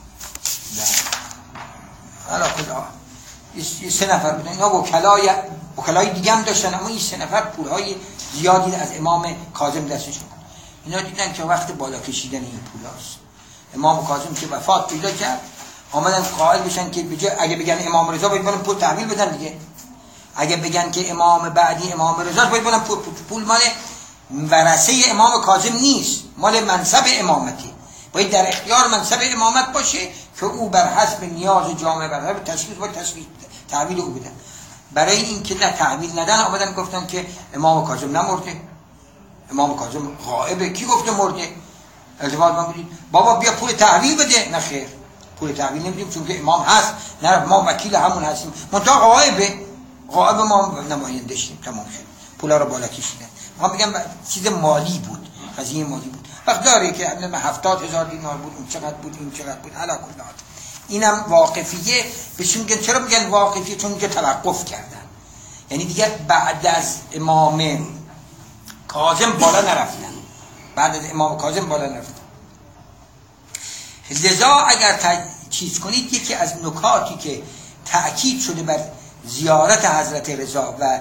حالا خدا این سه نفر بودن، اینا وکلای وکلای دیگه هم داشتن، اما این سه نفر پولهای زیادی از امام کاظم دستشون. اینا دیدن که وقت بالا کشیدن این پولاست. امام کاظم که وفات پیدا کرد آمدن قائل بشن که بجای اگه بگن امام رضا باید برن پول تحویل بدن دیگه، اگه بگن که امام بعدی امام رضا باید برن پول, پول مال ورثه امام کاظم نیست، مال منصب امامتی، باید در اختیار منصب امامت باشه که او بر حسب نیاز جامعه بر حسب تشخیص باید تشخیص تحویل او بدن. برای این که نه تحویل ندن آمدن گفتن که امام کاظم نمرده، امام کاظم غائبه. کی گفته مرده؟ التفات من بودید بابا بیا پول تحویل بده. نه خیر، پول تحویل نمیدیم چون که امام هست، نه ما وکیل همون هستیم، منتها غائبه. غائب ما نماینده شدیم، تمام شد، پولا رو بالا کشیدن. ما میگم چیز مالی بود، قضیه مالی بود. وقت داره که هفتاد هزار دینار بود، این چقدر بود، این چقدر بود، علا کل حال. اینم واقفیه. بهش میگن چرا میگن واقفیه؟ چون دیگه توقف کردن، یعنی دیگه بعد از امام کاظم بالا نرفتن، بعد از امام کاظم بالا نرفتن. لذا اگر تا چیز کنید، یکی از نکاتی که تأکید شده بر زیارت حضرت رضا و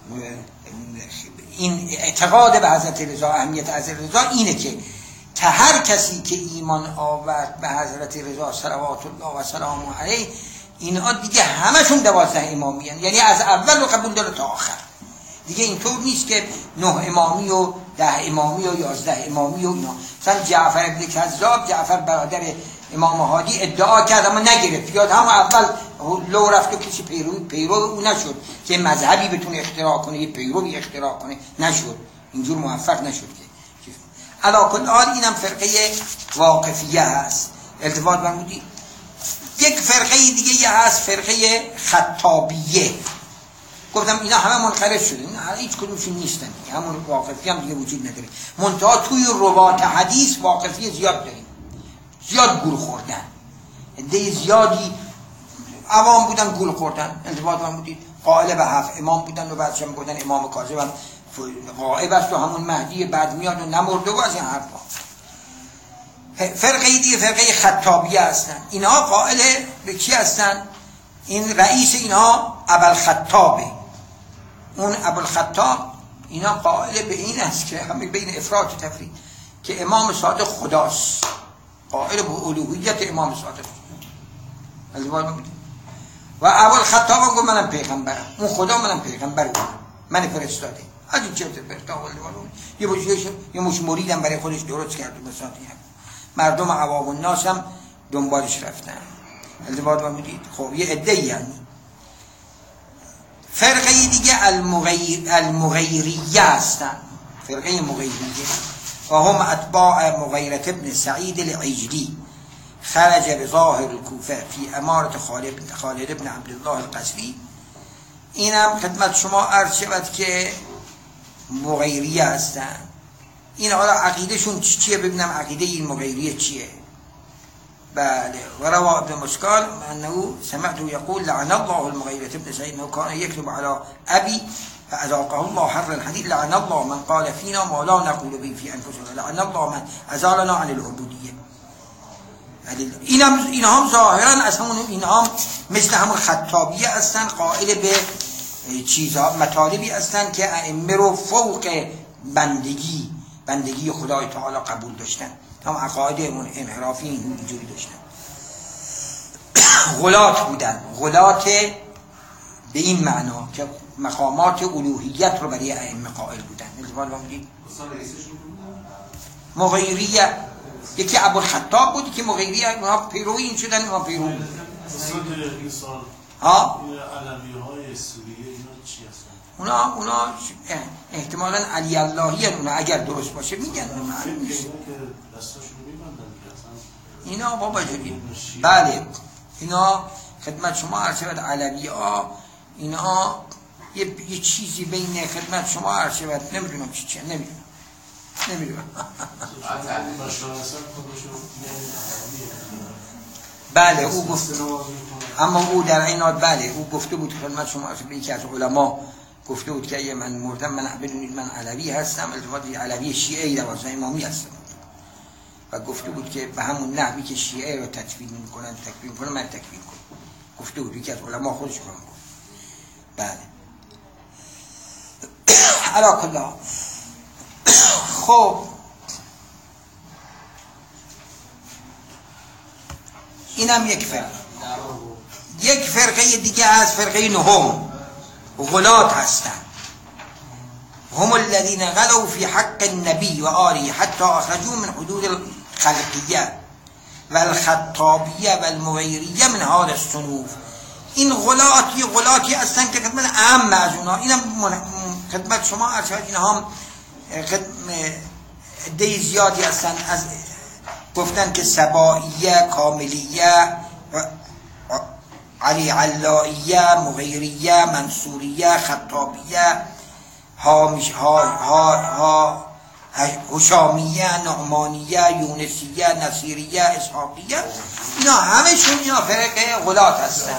این اعتقاد به حضرت رضا، اهمیت حضرت رضا اینه که تا هر کسی که ایمان آورد به حضرت رضا صلوات الله و سلام علیه، اینها دیگه همشون دوازده امامی هن. یعنی از اول رو قبول داره تا آخر. دیگه اینطور نیست که نه امامی و ده امامی و یازده امامی و اینا. مثلا جعفر ابن کذاب، جعفر برادر امام هادی، ادعا کرد اما نگرفت. یاد هم اول لو رفت و کسی پیرو پیرو او نشد که مذهبی بتونه اختراع کنه، یه پیروی اختراع کنه، نشد، اینجور موفق نشد که علا کل حال. اینم فرقه واقفیه هست، التفات فرمودی. یک فرقه دیگه یه هست، فرقه خطابیه. گفتم اینا همه منقرض شده، اینا هیچ کدومشون نیستن، همون واقفیه هم دیگه وجود نداره. منتها توی روات حدیث واقفیه زیاد داریم، زیاد گول خوردن، عده زیادی عوام بودن گول خوردن. التفات فرمودید قائل به هفت امام بودن و بعدش هم گفتن امام کاظم هم غائب است و همون مهدی بعد میاد و نمرده و از این حرفا. فرقه دیگه فرقه خطابیه هستن. اینها قائل به کی هستن؟ این رئیس اینها ابوالخطابه. اون ابوالخطاب اینا قائل به این است که همه بین افراط و تفرید که امام صادق خداست، قائل به الوهیت امام صادق. و ابوالخطاب هم گفت منم پیغمبرم، اون خدا منم پیغمبرم، من فرستاده. از این چرت پرتا یه مش یه مش مریدم برای خودش درست کرد و بساطی هم. مردم عوام الناس هم دنبالش رفتن. التفات می‌کنید. خب یه عده‌ای یعنی فرقه دیگه المغیر المغیریه هستن. فرقه مغیریه و هم اتباع مغیرة ابن سعید العجلی، خرج بظاهر الكوفه فی امارة خالد خالد ابن عبدالله القسری. اینم خدمت شما عرض شود که مغیریه هستن. این حالا عقیدهشون چیه؟ ببینم عقیده این مغیریه چیه. بله. و روا ابن مسکال انه سمعته یقول لعن الله المغیرة ابن سعید انه كان يكتب على ابي فاذاقه الله حر الحديد. لعن الله من قال فينا ما لا نقول به في انفسنا. لعن الله من ازالنا عن العبودیه. اینم اینا هم ظاهرا از همون اینا هم مثل همون خطابیه هستن، قائل به چیزا مطالبی هستن که ائمه رو فوق بندگی بندگی خدای تعالی قبول داشتن. هم عقاید انحرافی اینجوری داشتن. غلات بودن، غلات به این معنا که مقامات الوهیت رو برای ائمه قائل بودن. التفات فرمودید. مغیریه یکی ابوالخطاب بود که مغیریه اونا پیروی این شدن، اونا پیروی ها علوی‌های سوریه اینا چی هستن؟ اونا اونا احتمالاً علی اللهی هستن. اونا اگر درست باشه میگن معلوم میشه اینا بابا جدی. بله اینا خدمت شما عرض شود علوی ها اینا یه, یه چیزی بین خدمت شما عرض شود نمیدونم چی چیه نمیدونم نمیدونم بله او گفت، اما او در این حال بله او گفته بود خدمت شما عرض به یکی از علما گفته بود که اگه من مردم من بدونید من علوی هستم، التفات علوی شیعه دوازده امامی هستم و گفته بود که به همون نحوی که شیعه رو تکفیر میکنن تکفیر میکنن من تکفیر کنم. گفته بود یکی از علما خودش رو گفت. بله علا کلا. خب اینم یک فرقه. یک فرقه دیگه از فرقه نهم غلات هستن. هم الذين غلوا في حق النبي وآله حتى أخرجوا من حدود الخلقية والخطابية والمغيرية من هذا الصنوف. این غلاتی غلاتی هستن که خدمت عام از اونا. اینم خدمت شما عرض این هم عده زیادی هستن از گفتن که سبائیه، کاملیه و علی علاییه، مغیریه، منصوریه، خطابیه، هامیش ها ها ها هشامیه، نعمانیه، یونسیه، نصیریه، اسحاقیه، اینا همشون اینا فرقه غلات هستن.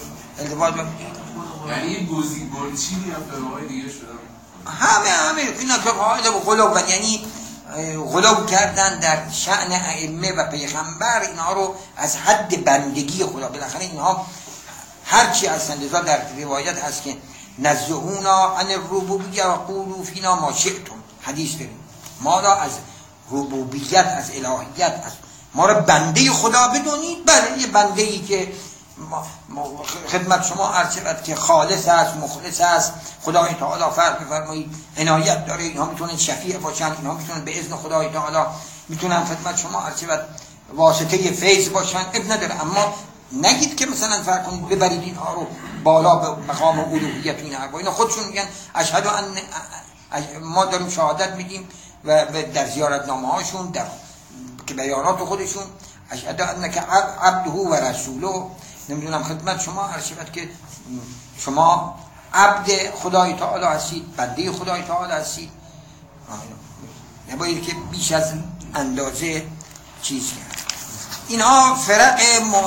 یعنی این گزین گلچینی یا فرقهای دیگه شدن؟ همه همه اینا که قاعد و غلو، یعنی غلو کردن در شأن ائمه و پیغمبر، اینها رو از حد بندگی خدا. بالاخره اینها هرچی هستند. لذا در روایت هست که نزهونا عن الربوبیه و قولوا فینا ما شئتم، حدیث داریم ما را از ربوبیت، از الهیت، از ما را بنده خدا بدونید. بله، یه بنده ای که خدمت شما عرض شود که خالص است، مخلص است، خدای تعالی فرق بفرمایید عنایت داره، اینها میتونن شفیع باشن، اینها میتونن به اذن خدای تعالی میتونن خدمت شما عرض شود واسطه فیض باشن، اب نداره. اما نگید که مثلا فرق کنید ببرید اینها رو بالا به مقام الوهیت. اینا خودشون میگن اشهد ان ما داریم شهادت میدیم و در زیارتنامه هاشون، در که بیانات خودشون اشهد انک عبده و رسوله، نمیدونم خدمت شما عرض شود که شما عبد خدای تعالی هستید، بنده خدای تعالی هستید. نباید که بیش از اندازه چیز کرد. اینها فرق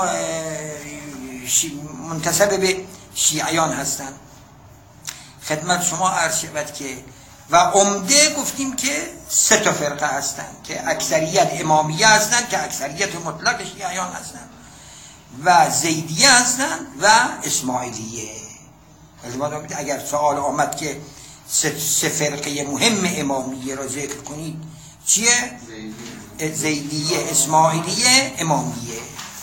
منتسب به شیعیان هستند. خدمت شما عرض شود که و عمده گفتیم که سه تا فرقه هستند که اکثریت امامیه هستند که اکثریت مطلق شیعیان هستند، و زیدیه هستند و اسماعیلیه. اگر سوال آمد که سه, سه فرقه مهم امامیه را ذکر کنید چیه؟ زیدیه, زیدیه اسماعیلیه، امامیه.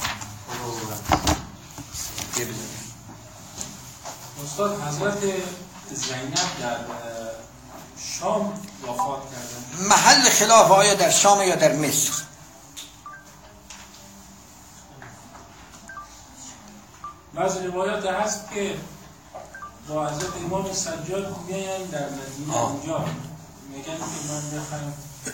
استاد حضرت زینب در شام وفات کردن. محل خلاف آیا در شام یا در مصر؟ بعض روایات هست که با حضرت امام سجاد میاین در مدینه اونجا میگن که من بخرم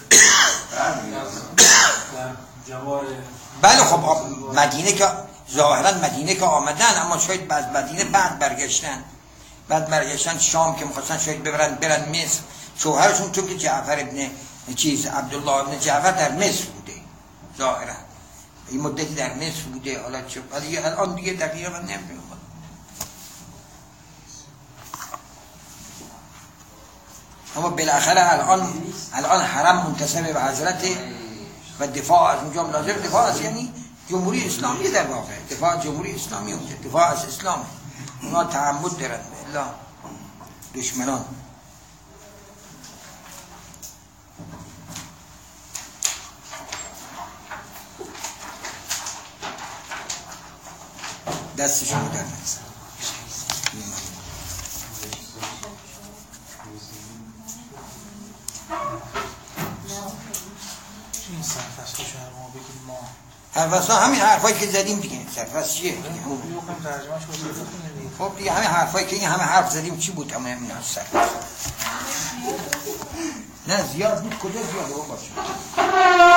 در جوار. بله خب مدینه که ظاهرا مدینه که آمدن، اما شاید بعد مدینه بعد برگشتن بعد برگشتن شام که میخواستن شاید ببرن برن مصر. شوهرشون چون که جعفر ابن چیز عبدالله ابن جعفر در مصر بوده ظاهرا، این مدتی در مصر بوده. حالا چه ولی الان دیگه دقیقا من نمیدونم. اما بالاخره الان الان حرم منتسب به حضرت و دفاع از اونجا لازم دفاع از یعنی جمهوری اسلامی، در واقع دفاع از جمهوری اسلامی اونجا، دفاع از اسلام. اونا تعمد دارن الا دشمنان. دستشون رو در نزد. این سرفصل شهر ما بگیم ما سرفصل همین حرفایی که زدیم دیگه. سرفصل چیه؟ بیوکم ترجمهش بکنیم. خب دیگه همین حرفایی که این همه حرف زدیم چی بود؟ همه همین سرفصل. نه زیاد بود، کجا زیاد بود باشه.